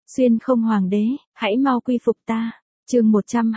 Xuyên không hoàng đế, hãy mau quy phục ta. Chương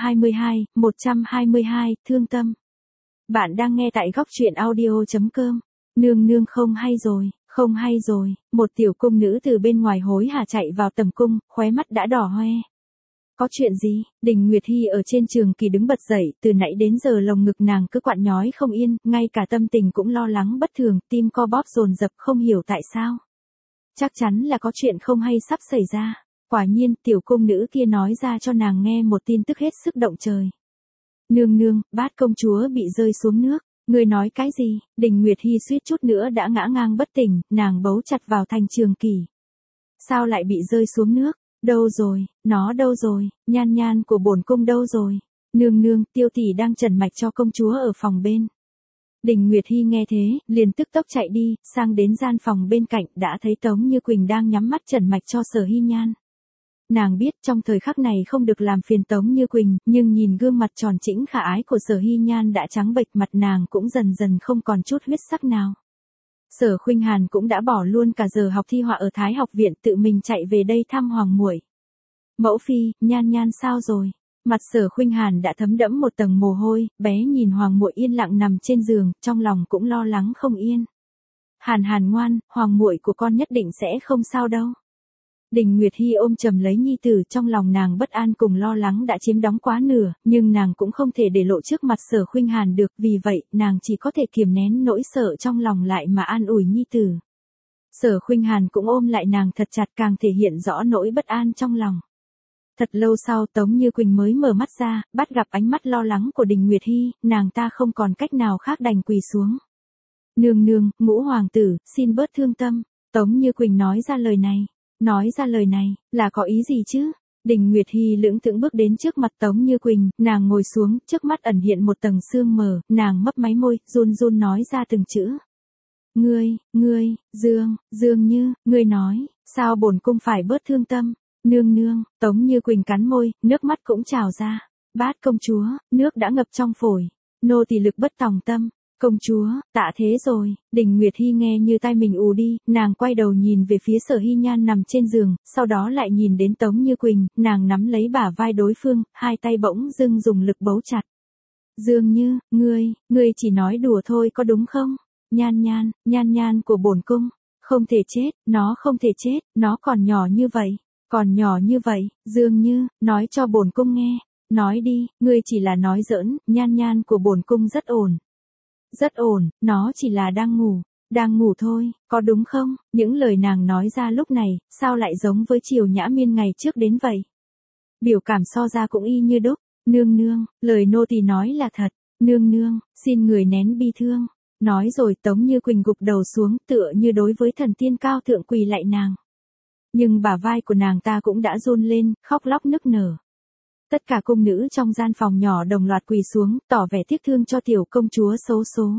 122, thương tâm. Bạn đang nghe tại góc truyện audio.com. Nương nương không hay rồi, một tiểu cung nữ từ bên ngoài hối hả chạy vào tầm cung, khóe mắt đã đỏ hoe. Có chuyện gì? Đình Nguyệt Hi ở trên trường kỳ đứng bật dậy, từ nãy đến giờ lồng ngực nàng cứ quặn nhói không yên, ngay cả tâm tình cũng lo lắng bất thường, tim co bóp dồn dập không hiểu tại sao. Chắc chắn là có chuyện không hay sắp xảy ra. Quả nhiên, tiểu cung nữ kia nói ra cho nàng nghe một tin tức hết sức động trời. Nương nương, Bát công chúa bị rơi xuống nước. Ngươi nói cái gì? Đình Nguyệt Hi suýt chút nữa đã ngã ngang bất tỉnh, nàng bấu chặt vào thành trường kỳ. Sao lại bị rơi xuống nước? Đâu rồi? Nó đâu rồi? Nhan nhan của bổn cung đâu rồi? Nương nương, Tiêu tỷ đang trần mạch cho công chúa ở phòng bên. Đình Nguyệt Hi nghe thế, liền tức tốc chạy đi, sang đến gian phòng bên cạnh, đã thấy Tống Như Quỳnh đang nhắm mắt trần mạch cho Sở Hy Nhan. Nàng biết trong thời khắc này không được làm phiền Tống Như Quỳnh, nhưng nhìn gương mặt tròn trĩnh khả ái của Sở Hy Nhan đã trắng bệch, mặt nàng cũng dần dần không còn chút huyết sắc nào. Sở Khuynh Hàn cũng đã bỏ luôn cả giờ học thi họa ở Thái học viện, tự mình chạy về đây thăm hoàng muội. Mẫu phi, Nhan Nhan sao rồi? Mặt Sở Khuynh Hàn đã thấm đẫm một tầng mồ hôi, bé nhìn hoàng muội yên lặng nằm trên giường, trong lòng cũng lo lắng không yên. Hàn Hàn ngoan, hoàng muội của con nhất định sẽ không sao đâu. Đình Nguyệt Hi ôm chầm lấy nhi tử, trong lòng nàng bất an cùng lo lắng đã chiếm đóng quá nửa, nhưng nàng cũng không thể để lộ trước mặt Sở Khuynh Hàn được, vì vậy, nàng chỉ có thể kiềm nén nỗi sợ trong lòng lại mà an ủi nhi tử. Sở Khuynh Hàn cũng ôm lại nàng thật chặt, càng thể hiện rõ nỗi bất an trong lòng. Thật lâu sau Tống Như Quỳnh mới mở mắt ra, bắt gặp ánh mắt lo lắng của Đình Nguyệt Hi, nàng ta không còn cách nào khác đành quỳ xuống. Nương nương, ngũ hoàng tử, xin bớt thương tâm. Tống Như Quỳnh nói ra lời này, là có ý gì chứ? Đình Nguyệt Hi lững thững bước đến trước mặt Tống Như Quỳnh, nàng ngồi xuống, trước mắt ẩn hiện một tầng sương mờ, nàng mấp máy môi, run run nói ra từng chữ. Ngươi, Dương Như, ngươi nói, sao bổn cung phải bớt thương tâm? Nương nương, Tống Như Quỳnh cắn môi, nước mắt cũng trào ra. Bát công chúa, nước đã ngập trong phổi, nô tỳ lực bất tòng tâm. Công chúa, tạ thế rồi. Đình Nguyệt Hi nghe như tai mình ù đi, nàng quay đầu nhìn về phía Sở Hy Nhan nằm trên giường, sau đó lại nhìn đến Tống Như Quỳnh, nàng nắm lấy bả vai đối phương, hai tay bỗng dưng dùng lực bấu chặt. Dương Như, ngươi chỉ nói đùa thôi có đúng không? Nhan nhan của bổn cung, không thể chết, nó không thể chết, nó còn nhỏ như vậy, Dương Như, nói cho bổn cung nghe, nói đi, ngươi chỉ là nói giỡn, nhan của bổn cung rất ổn. Rất ổn, nó chỉ là đang ngủ thôi, có đúng không? Những lời nàng nói ra lúc này, sao lại giống với Triều Nhã Miên ngày trước đến vậy? Biểu cảm so ra cũng y như đúc. Nương nương, lời nô tỳ nói là thật. Nương nương, xin người nén bi thương. Nói rồi Tống Như Quỳnh gục đầu xuống, tựa như đối với thần tiên cao thượng quỳ lạy nàng. Nhưng bả vai của nàng ta cũng đã run lên, khóc lóc nức nở. Tất cả cung nữ trong gian phòng nhỏ đồng loạt quỳ xuống, tỏ vẻ tiếc thương cho tiểu công chúa xấu số.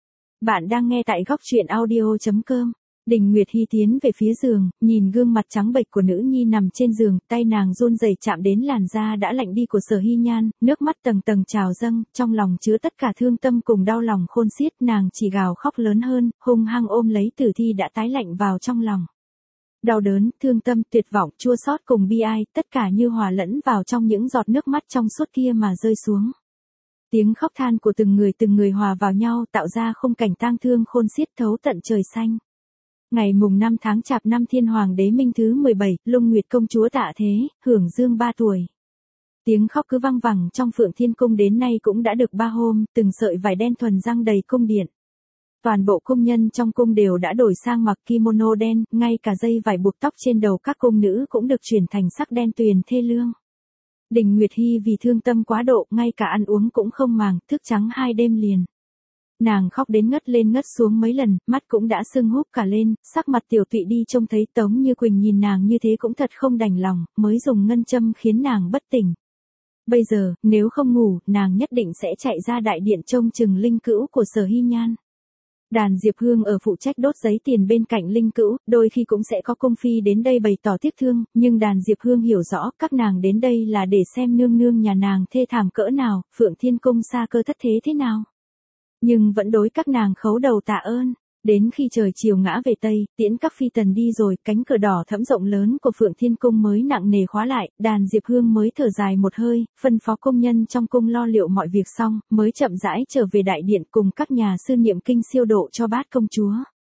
Bạn đang nghe tại góc truyện audio.com. Đình Nguyệt Hi tiến về phía giường, nhìn gương mặt trắng bệch của nữ nhi nằm trên giường, tay nàng run rẩy chạm đến làn da đã lạnh đi của Sở Hy Nhan, nước mắt tầng tầng trào dâng, trong lòng chứa tất cả thương tâm cùng đau lòng khôn xiết, nàng chỉ gào khóc lớn hơn, hung hăng ôm lấy tử thi đã tái lạnh vào trong lòng. Đau đớn, thương tâm, tuyệt vọng, chua xót cùng bi ai, tất cả như hòa lẫn vào trong những giọt nước mắt trong suốt kia mà rơi xuống. Tiếng khóc than của từng người hòa vào nhau tạo ra khung cảnh tang thương khôn xiết thấu tận trời xanh. Ngày mùng 5 tháng Chạp năm Thiên Hoàng đế Minh thứ 17, Lung Nguyệt công chúa tạ thế, hưởng dương 3 tuổi. Tiếng khóc cứ vang vẳng trong Phượng Thiên Cung đến nay cũng đã được 3 hôm, từng sợi vải đen thuần răng đầy cung điện. Toàn bộ cung nhân trong cung đều đã đổi sang mặc kimono đen, ngay cả dây vải buộc tóc trên đầu các cung nữ cũng được chuyển thành sắc đen tuyền thê lương. Đình Nguyệt Hi vì thương tâm quá độ, ngay cả ăn uống cũng không màng, thức trắng 2 đêm liền. Nàng khóc đến ngất lên ngất xuống mấy lần, mắt cũng đã sưng húp cả lên, sắc mặt tiểu tụy đi trông thấy Tống Như Quỳnh nhìn nàng như thế cũng thật không đành lòng, mới dùng ngân châm khiến nàng bất tỉnh. Bây giờ, nếu không ngủ, nàng nhất định sẽ chạy ra đại điện trông chừng linh cữu của Sở Hy Nhan. Đàn Diệp Hương ở phụ trách đốt giấy tiền bên cạnh linh cữu, đôi khi cũng sẽ có cung phi đến đây bày tỏ tiếc thương, nhưng đàn Diệp Hương hiểu rõ các nàng đến đây là để xem nương nương nhà nàng thê thảm cỡ nào, Phượng Thiên Cung xa cơ thất thế thế nào. Nhưng vẫn đối các nàng khấu đầu tạ ơn. Đến khi trời chiều ngã về Tây, tiễn các phi tần đi rồi, cánh cửa đỏ thẫm rộng lớn của Phượng Thiên Cung mới nặng nề khóa lại, đàn Diệp Hương mới thở dài một hơi, phân phó công nhân trong cung lo liệu mọi việc xong, mới chậm rãi trở về đại điện cùng các nhà sư niệm kinh siêu độ cho bát công chúa.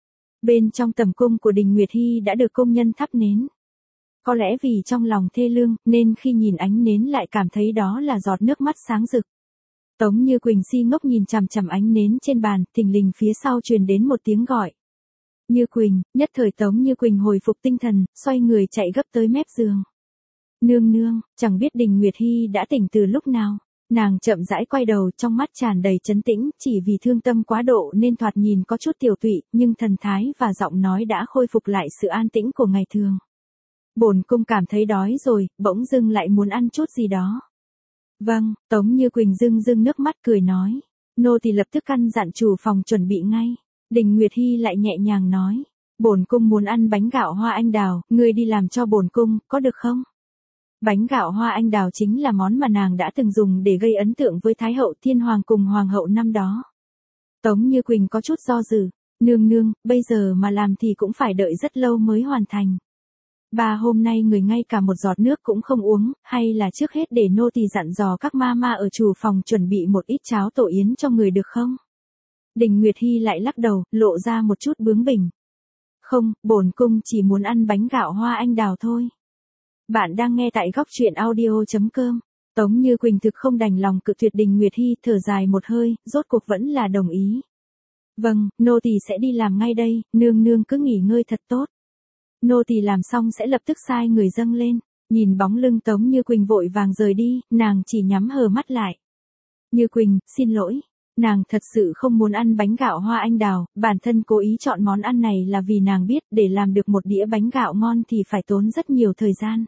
Bên trong tầm cung của Đình Nguyệt Hy đã được công nhân thắp nến. Có lẽ vì trong lòng thê lương, nên khi nhìn ánh nến lại cảm thấy đó là giọt nước mắt sáng rực. Tống Như Quỳnh si ngốc nhìn chằm chằm ánh nến trên bàn, thình lình phía sau truyền đến một tiếng gọi. Như Quỳnh, nhất thời Tống Như Quỳnh hồi phục tinh thần, xoay người chạy gấp tới mép giường. Nương nương, chẳng biết Đình Nguyệt Hy đã tỉnh từ lúc nào. Nàng chậm rãi quay đầu, trong mắt tràn đầy trấn tĩnh, chỉ vì thương tâm quá độ nên thoạt nhìn có chút tiểu tụy, nhưng thần thái và giọng nói đã khôi phục lại sự an tĩnh của ngày thường. Bổn cung cảm thấy đói rồi, bỗng dưng lại muốn ăn chút gì đó. Vâng, Tống Như Quỳnh rưng nước mắt cười nói. Nô tỳ lập tức căn dặn chủ phòng chuẩn bị ngay. Đình Nguyệt Hy lại nhẹ nhàng nói. Bổn cung muốn ăn bánh gạo hoa anh đào, ngươi đi làm cho bổn cung, có được không? Bánh gạo hoa anh đào chính là món mà nàng đã từng dùng để gây ấn tượng với Thái hậu Thiên Hoàng cùng Hoàng hậu năm đó. Tống Như Quỳnh có chút do dự. Nương nương, bây giờ mà làm thì cũng phải đợi rất lâu mới hoàn thành. Hôm nay người ngay cả một giọt nước cũng không uống, hay là trước hết để nô tỳ dặn dò các ma ở chủ phòng chuẩn bị một ít cháo tổ yến cho người được không? Đình Nguyệt Hy lại lắc đầu, lộ ra một chút bướng bỉnh. Không, bổn cung chỉ muốn ăn bánh gạo hoa anh đào thôi. Bạn đang nghe tại góc truyện audio.com. Tống Như Quỳnh thực không đành lòng cự tuyệt Đình Nguyệt Hy, thở dài một hơi, rốt cuộc vẫn là đồng ý. Vâng, nô tỳ sẽ đi làm ngay đây, nương nương cứ nghỉ ngơi thật tốt. Nô tỳ làm xong sẽ lập tức sai người dâng lên. Nhìn bóng lưng Tống Như Quỳnh vội vàng rời đi, nàng chỉ nhắm hờ mắt lại. Như Quỳnh, xin lỗi. Nàng thật sự không muốn ăn bánh gạo hoa anh đào, bản thân cố ý chọn món ăn này là vì nàng biết để làm được một đĩa bánh gạo ngon thì phải tốn rất nhiều thời gian.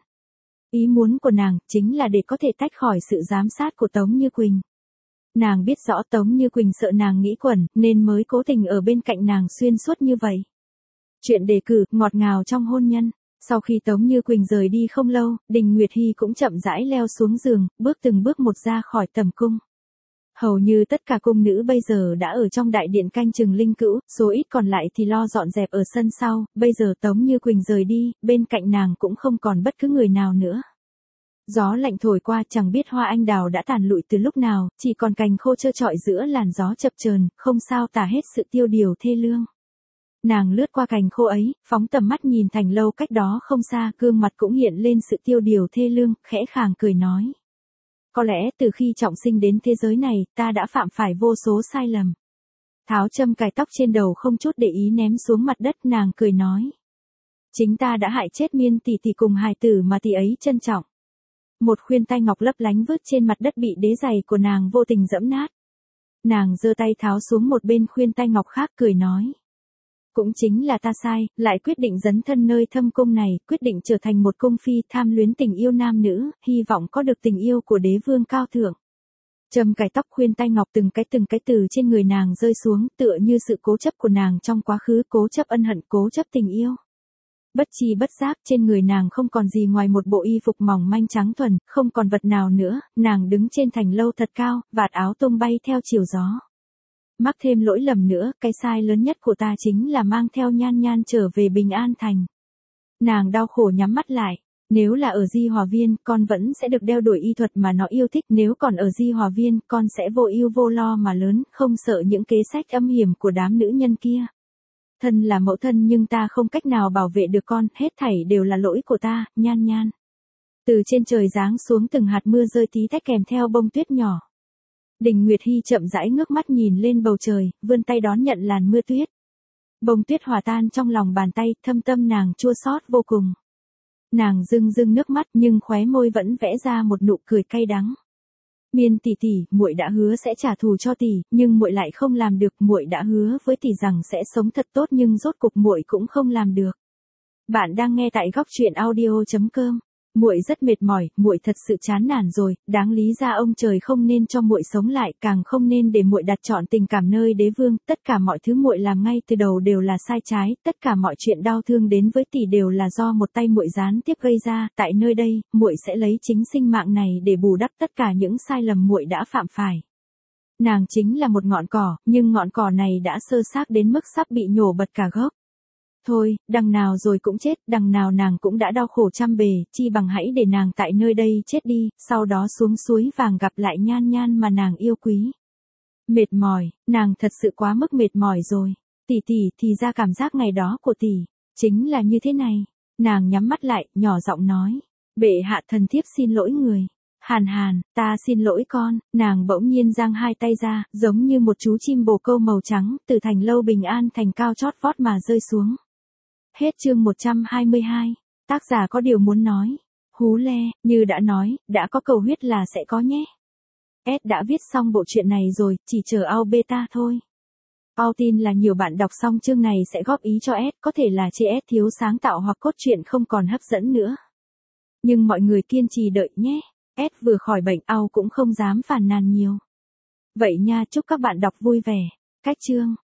Ý muốn của nàng chính là để có thể tách khỏi sự giám sát của Tống Như Quỳnh. Nàng biết rõ Tống Như Quỳnh sợ nàng nghĩ quẩn, nên mới cố tình ở bên cạnh nàng xuyên suốt như vậy. Chuyện đề cử, ngọt ngào trong hôn nhân. Sau khi Tống Như Quỳnh rời đi không lâu, Đình Nguyệt Hy cũng chậm rãi leo xuống giường, bước từng bước một ra khỏi tầm cung. Hầu như tất cả cung nữ bây giờ đã ở trong đại điện canh chừng linh cữu, số ít còn lại thì lo dọn dẹp ở sân sau, bây giờ Tống Như Quỳnh rời đi, bên cạnh nàng cũng không còn bất cứ người nào nữa. Gió lạnh thổi qua, chẳng biết hoa anh đào đã tàn lụi từ lúc nào, chỉ còn cành khô trơ trọi giữa làn gió chập chờn, không sao tả hết sự tiêu điều thê lương. Nàng lướt qua cành khô ấy, phóng tầm mắt nhìn thành lâu cách đó không xa, gương mặt cũng hiện lên sự tiêu điều thê lương, khẽ khàng cười nói. Có lẽ từ khi trọng sinh đến thế giới này, ta đã phạm phải vô số sai lầm. Tháo châm cài tóc trên đầu không chút để ý ném xuống mặt đất, nàng cười nói. Chính ta đã hại chết Miên tỷ tỷ cùng hài tử mà tỷ ấy trân trọng. Một khuyên tai ngọc lấp lánh vứt trên mặt đất bị đế giày của nàng vô tình dẫm nát. Nàng giơ tay tháo xuống một bên khuyên tai ngọc khác, cười nói. Cũng chính là ta sai, lại quyết định dấn thân nơi thâm cung này, quyết định trở thành một cung phi, tham luyến tình yêu nam nữ, hy vọng có được tình yêu của đế vương cao thượng. Châm cài tóc khuyên tai ngọc từng cái từ trên người nàng rơi xuống, tựa như sự cố chấp của nàng trong quá khứ, cố chấp ân hận, cố chấp tình yêu. Bất chi bất giác trên người nàng không còn gì ngoài một bộ y phục mỏng manh trắng thuần, không còn vật nào nữa, nàng đứng trên thành lâu thật cao, vạt áo tung bay theo chiều gió. Mắc thêm lỗi lầm nữa, cái sai lớn nhất của ta chính là mang theo Nhan Nhan trở về Bình An Thành. Nàng đau khổ nhắm mắt lại. Nếu là ở Di Hòa Viên, con vẫn sẽ được đeo đuổi y thuật mà nó yêu thích. Nếu còn ở Di Hòa Viên, con sẽ vô ưu vô lo mà lớn, không sợ những kế sách âm hiểm của đám nữ nhân kia. Thân là mẫu thân nhưng ta không cách nào bảo vệ được con, hết thảy đều là lỗi của ta, Nhan Nhan. Từ trên trời giáng xuống từng hạt mưa rơi tí tách kèm theo bông tuyết nhỏ. Đình Nguyệt Hy chậm rãi ngước mắt nhìn lên bầu trời, vươn tay đón nhận làn mưa tuyết. Bông tuyết hòa tan trong lòng bàn tay, thâm tâm nàng chua xót vô cùng. Nàng rưng nước mắt nhưng khóe môi vẫn vẽ ra một nụ cười cay đắng. Miên tỷ tỷ, muội đã hứa sẽ trả thù cho tỷ, nhưng muội lại không làm được. Muội đã hứa với tỷ rằng sẽ sống thật tốt nhưng rốt cục muội cũng không làm được. Bạn đang nghe tại góc truyện audio.com. Muội rất mệt mỏi, muội thật sự chán nản rồi, đáng lý ra ông trời không nên cho muội sống lại, càng không nên để muội đặt chọn tình cảm nơi đế vương, tất cả mọi thứ muội làm ngay từ đầu đều là sai trái, tất cả mọi chuyện đau thương đến với tỷ đều là do một tay muội gián tiếp gây ra, tại nơi đây, muội sẽ lấy chính sinh mạng này để bù đắp tất cả những sai lầm muội đã phạm phải. Nàng chính là một ngọn cỏ, nhưng ngọn cỏ này đã sơ xác đến mức sắp bị nhổ bật cả gốc. Thôi, đằng nào rồi cũng chết, đằng nào nàng cũng đã đau khổ trăm bề, chi bằng hãy để nàng tại nơi đây chết đi, sau đó xuống suối vàng gặp lại Nhan Nhan mà nàng yêu quý. Mệt mỏi, nàng thật sự quá mức mệt mỏi rồi. Tỷ thì ra cảm giác ngày đó của tỷ chính là như thế này. Nàng nhắm mắt lại, nhỏ giọng nói. Bệ hạ thần thiếp xin lỗi người. Hàn Hàn, ta xin lỗi con. Nàng bỗng nhiên giang hai tay ra, giống như một chú chim bồ câu màu trắng, từ thành lâu bình an thành cao chót vót mà rơi xuống. Hết chương 122. Tác giả có điều muốn nói. Hú le, như đã nói, đã có cầu huyết là sẽ có nhé. S đã viết xong bộ truyện này rồi, chỉ chờ ao beta thôi. Ao tin là nhiều bạn đọc xong chương này sẽ góp ý cho S, có thể là chê S thiếu sáng tạo hoặc cốt truyện không còn hấp dẫn nữa. Nhưng mọi người kiên trì đợi nhé. S vừa khỏi bệnh, Ao cũng không dám phàn nàn nhiều. Vậy nha, chúc các bạn đọc vui vẻ. Cách chương